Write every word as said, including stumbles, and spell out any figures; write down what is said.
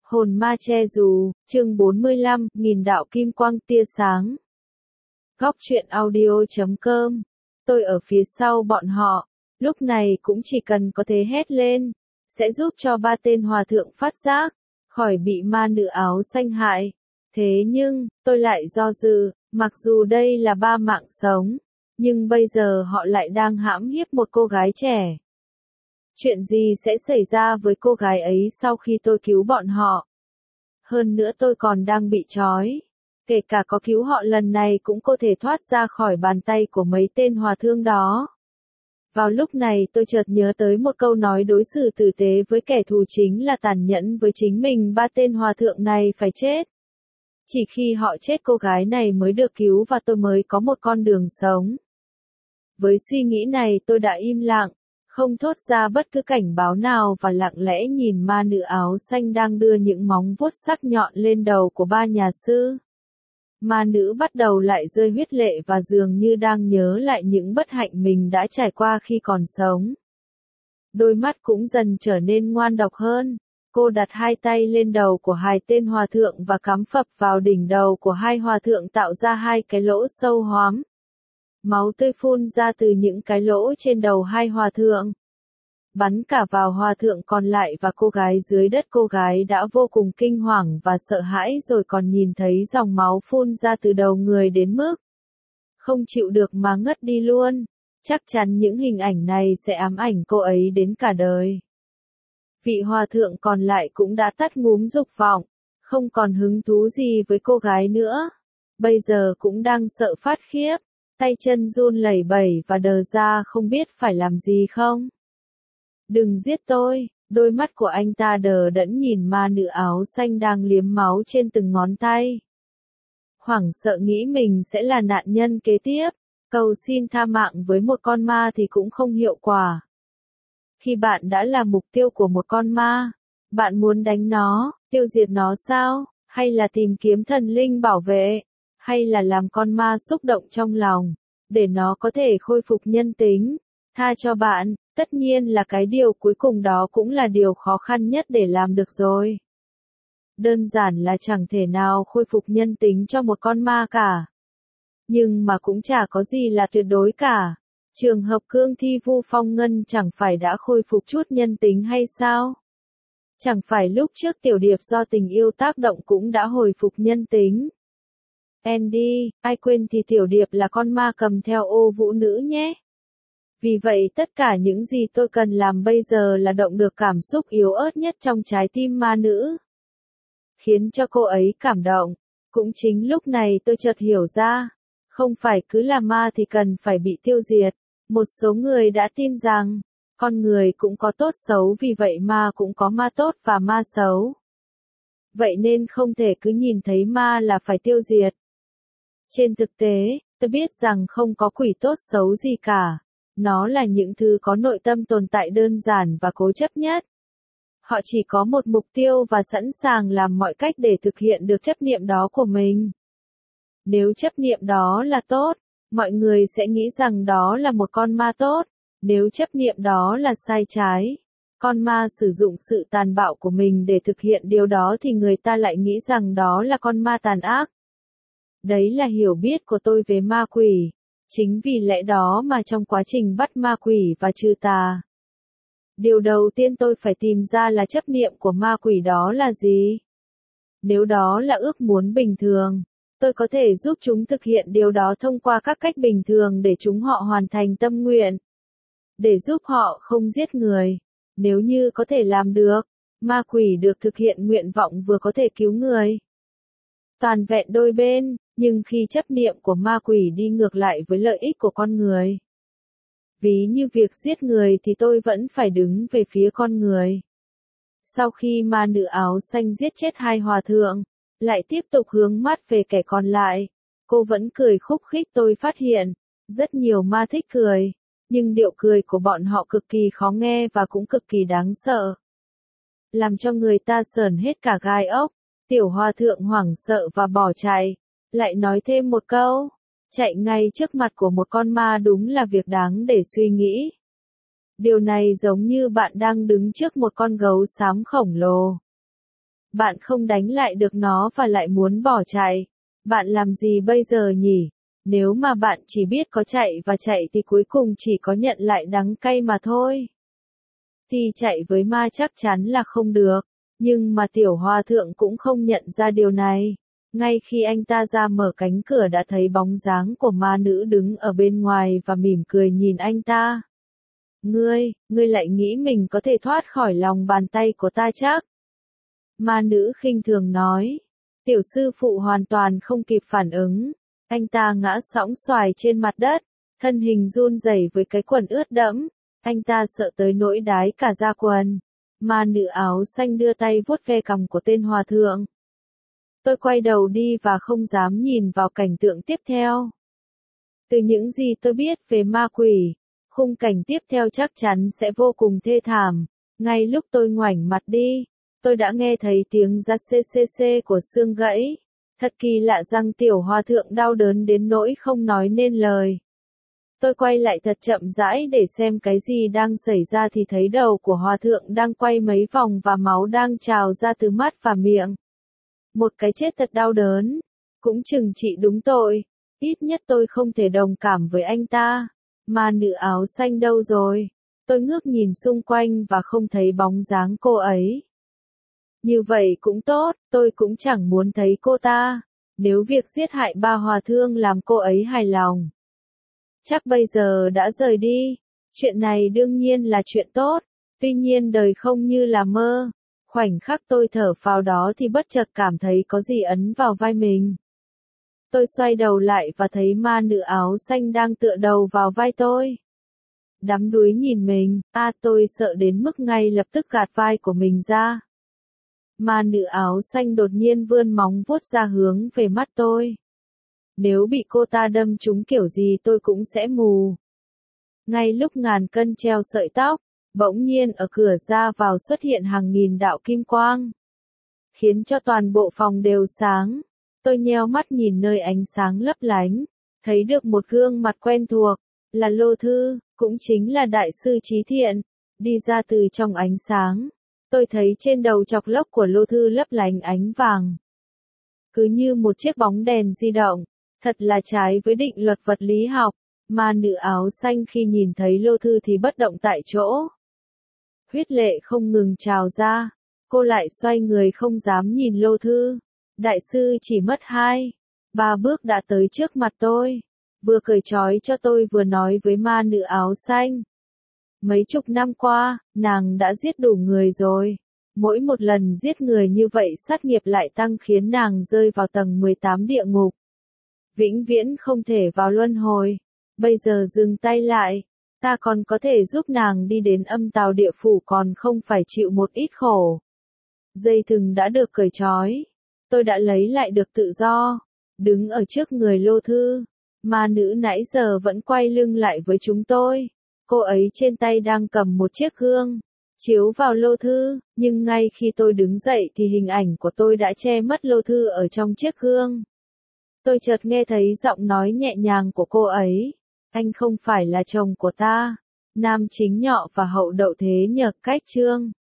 Hồn ma che dù, chương bốn mươi lăm, nghìn đạo kim quang tia sáng. Góc truyện audio chấm com. Tôi ở phía sau bọn họ, lúc này cũng chỉ cần có thể hét lên, sẽ giúp cho ba tên hòa thượng phát giác, khỏi bị ma nữ áo xanh hại. Thế nhưng, tôi lại do dự, mặc dù đây là ba mạng sống, nhưng bây giờ họ lại đang hãm hiếp một cô gái trẻ. Chuyện gì sẽ xảy ra với cô gái ấy sau khi tôi cứu bọn họ? Hơn nữa tôi còn đang bị trói. Kể cả có cứu họ lần này cũng có thể thoát ra khỏi bàn tay của mấy tên hòa thượng đó. Vào lúc này tôi chợt nhớ tới một câu nói đối xử tử tế với kẻ thù chính là tàn nhẫn với chính mình, ba tên hòa thượng này phải chết. Chỉ khi họ chết cô gái này mới được cứu và tôi mới có một con đường sống. Với suy nghĩ này tôi đã im lặng, không thốt ra bất cứ cảnh báo nào và lặng lẽ nhìn ma nữ áo xanh đang đưa những móng vuốt sắc nhọn lên đầu của ba nhà sư. Ma nữ bắt đầu lại rơi huyết lệ và dường như đang nhớ lại những bất hạnh mình đã trải qua khi còn sống. Đôi mắt cũng dần trở nên ngoan độc hơn. Cô đặt hai tay lên đầu của hai tên hòa thượng và cắm phập vào đỉnh đầu của hai hòa thượng tạo ra hai cái lỗ sâu hoắm. Máu tươi phun ra từ những cái lỗ trên đầu hai hòa thượng, bắn cả vào hòa thượng còn lại và cô gái dưới đất. Cô gái đã vô cùng kinh hoàng và sợ hãi rồi còn nhìn thấy dòng máu phun ra từ đầu người đến mức không chịu được mà ngất đi luôn. Chắc chắn những hình ảnh này sẽ ám ảnh cô ấy đến cả đời. Vị hòa thượng còn lại cũng đã tắt ngúm dục vọng, không còn hứng thú gì với cô gái nữa. Bây giờ cũng đang sợ phát khiếp, tay chân run lẩy bẩy và đờ ra không biết phải làm gì không. Đừng giết tôi, đôi mắt của anh ta đờ đẫn nhìn ma nữ áo xanh đang liếm máu trên từng ngón tay. Hoảng sợ nghĩ mình sẽ là nạn nhân kế tiếp, cầu xin tha mạng với một con ma thì cũng không hiệu quả. Khi bạn đã là mục tiêu của một con ma, bạn muốn đánh nó, tiêu diệt nó sao, hay là tìm kiếm thần linh bảo vệ, hay là làm con ma xúc động trong lòng, để nó có thể khôi phục nhân tính, tha cho bạn, tất nhiên là cái điều cuối cùng đó cũng là điều khó khăn nhất để làm được rồi. Đơn giản là chẳng thể nào khôi phục nhân tính cho một con ma cả. Nhưng mà cũng chả có gì là tuyệt đối cả. Trường hợp Cương Thi Vu Phong Ngân chẳng phải đã khôi phục chút nhân tính hay sao? Chẳng phải lúc trước Tiểu Điệp do tình yêu tác động cũng đã hồi phục nhân tính. Andy, ai quên thì Tiểu Điệp là con ma cầm theo ô vũ nữ nhé. Vì vậy tất cả những gì tôi cần làm bây giờ là động được cảm xúc yếu ớt nhất trong trái tim ma nữ, khiến cho cô ấy cảm động. Cũng chính lúc này tôi chợt hiểu ra, không phải cứ là ma thì cần phải bị tiêu diệt. Một số người đã tin rằng, con người cũng có tốt xấu, vì vậy ma cũng có ma tốt và ma xấu. Vậy nên không thể cứ nhìn thấy ma là phải tiêu diệt. Trên thực tế, tôi biết rằng không có quỷ tốt xấu gì cả. Nó là những thứ có nội tâm tồn tại đơn giản và cố chấp nhất. Họ chỉ có một mục tiêu và sẵn sàng làm mọi cách để thực hiện được chấp niệm đó của mình. Nếu chấp niệm đó là tốt, mọi người sẽ nghĩ rằng đó là một con ma tốt. Nếu chấp niệm đó là sai trái, con ma sử dụng sự tàn bạo của mình để thực hiện điều đó thì người ta lại nghĩ rằng đó là con ma tàn ác. Đấy là hiểu biết của tôi về ma quỷ. Chính vì lẽ đó mà trong quá trình bắt ma quỷ và trừ tà, điều đầu tiên tôi phải tìm ra là chấp niệm của ma quỷ đó là gì. Nếu đó là ước muốn bình thường, tôi có thể giúp chúng thực hiện điều đó thông qua các cách bình thường để chúng họ hoàn thành tâm nguyện. Để giúp họ không giết người. Nếu như có thể làm được, ma quỷ được thực hiện nguyện vọng vừa có thể cứu người. Toàn vẹn đôi bên, nhưng khi chấp niệm của ma quỷ đi ngược lại với lợi ích của con người. Ví như việc giết người thì tôi vẫn phải đứng về phía con người. Sau khi ma nữ áo xanh giết chết hai hòa thượng, lại tiếp tục hướng mắt về kẻ còn lại. Cô vẫn cười khúc khích. Tôi phát hiện, rất nhiều ma thích cười, nhưng điệu cười của bọn họ cực kỳ khó nghe và cũng cực kỳ đáng sợ. Làm cho người ta sởn hết cả gai ốc. Tiểu hòa thượng hoảng sợ và bỏ chạy. Lại nói thêm một câu, chạy ngay trước mặt của một con ma đúng là việc đáng để suy nghĩ. Điều này giống như bạn đang đứng trước một con gấu xám khổng lồ. Bạn không đánh lại được nó và lại muốn bỏ chạy. Bạn làm gì bây giờ nhỉ? Nếu mà bạn chỉ biết có chạy và chạy thì cuối cùng chỉ có nhận lại đắng cay mà thôi. Thì chạy với ma chắc chắn là không được. Nhưng mà tiểu hòa thượng cũng không nhận ra điều này. Ngay khi anh ta ra mở cánh cửa đã thấy bóng dáng của ma nữ đứng ở bên ngoài và mỉm cười nhìn anh ta. Ngươi, ngươi lại nghĩ mình có thể thoát khỏi lòng bàn tay của ta chắc? Ma nữ khinh thường nói. Tiểu sư phụ hoàn toàn không kịp phản ứng. Anh ta ngã sõng xoài trên mặt đất, thân hình run rẩy với cái quần ướt đẫm. Anh ta sợ tới nỗi đái cả da quần. Ma nữ áo xanh đưa tay vuốt ve cằm của tên hòa thượng. Tôi quay đầu đi và không dám nhìn vào cảnh tượng tiếp theo. Từ những gì tôi biết về ma quỷ, khung cảnh tiếp theo chắc chắn sẽ vô cùng thê thảm. Ngay lúc tôi ngoảnh mặt đi, tôi đã nghe thấy tiếng rát xê xê xê của xương gãy. Thật kỳ lạ rằng tiểu hòa thượng đau đớn đến nỗi không nói nên lời. Tôi quay lại thật chậm rãi để xem cái gì đang xảy ra thì thấy đầu của hòa thượng đang quay mấy vòng và máu đang trào ra từ mắt và miệng. Một cái chết thật đau đớn, cũng chừng trị đúng tội, ít nhất tôi không thể đồng cảm với anh ta. Ma nữ áo xanh đâu rồi? Tôi ngước nhìn xung quanh và không thấy bóng dáng cô ấy. Như vậy cũng tốt, tôi cũng chẳng muốn thấy cô ta, nếu việc giết hại ba hòa thượng làm cô ấy hài lòng. Chắc bây giờ đã rời đi, chuyện này đương nhiên là chuyện tốt, tuy nhiên đời không như là mơ. Khoảnh khắc tôi thở phào đó thì bất chợt cảm thấy có gì ấn vào vai mình. Tôi xoay đầu lại và thấy ma nữ áo xanh đang tựa đầu vào vai tôi. Đắm đuối nhìn mình, à tôi sợ đến mức ngay lập tức gạt vai của mình ra. Ma nữ áo xanh đột nhiên vươn móng vuốt ra hướng về mắt tôi. Nếu bị cô ta đâm trúng kiểu gì tôi cũng sẽ mù. Ngay lúc ngàn cân treo sợi tóc, bỗng nhiên ở cửa ra vào xuất hiện hàng nghìn đạo kim quang, khiến cho toàn bộ phòng đều sáng. Tôi nheo mắt nhìn nơi ánh sáng lấp lánh, thấy được một gương mặt quen thuộc, là Lô Thư, cũng chính là đại sư Trí Thiện, đi ra từ trong ánh sáng. Tôi thấy trên đầu chọc lốc của Lô Thư lấp lánh ánh vàng, cứ như một chiếc bóng đèn di động, thật là trái với định luật vật lý học. Ma nữ áo xanh khi nhìn thấy Lô Thư thì bất động tại chỗ. Huyết lệ không ngừng trào ra, cô lại xoay người không dám nhìn Lô Thư. Đại sư chỉ mất hai, ba bước đã tới trước mặt tôi, vừa cởi trói cho tôi vừa nói với ma nữ áo xanh. Mấy chục năm qua, nàng đã giết đủ người rồi. Mỗi một lần giết người như vậy sát nghiệp lại tăng khiến nàng rơi vào tầng mười tám địa ngục. Vĩnh viễn không thể vào luân hồi. Bây giờ dừng tay lại, ta còn có thể giúp nàng đi đến âm tào địa phủ còn không phải chịu một ít khổ. Dây thừng đã được cởi trói. Tôi đã lấy lại được tự do. Đứng ở trước người Lô Thư. Ma nữ nãy giờ vẫn quay lưng lại với chúng tôi. Cô ấy trên tay đang cầm một chiếc gương, chiếu vào Lô Thư, nhưng ngay khi tôi đứng dậy thì hình ảnh của tôi đã che mất Lô Thư ở trong chiếc gương. Tôi chợt nghe thấy giọng nói nhẹ nhàng của cô ấy. Anh không phải là chồng của ta. Nam chính nhọ và hậu đậu thế nhờ cách chương.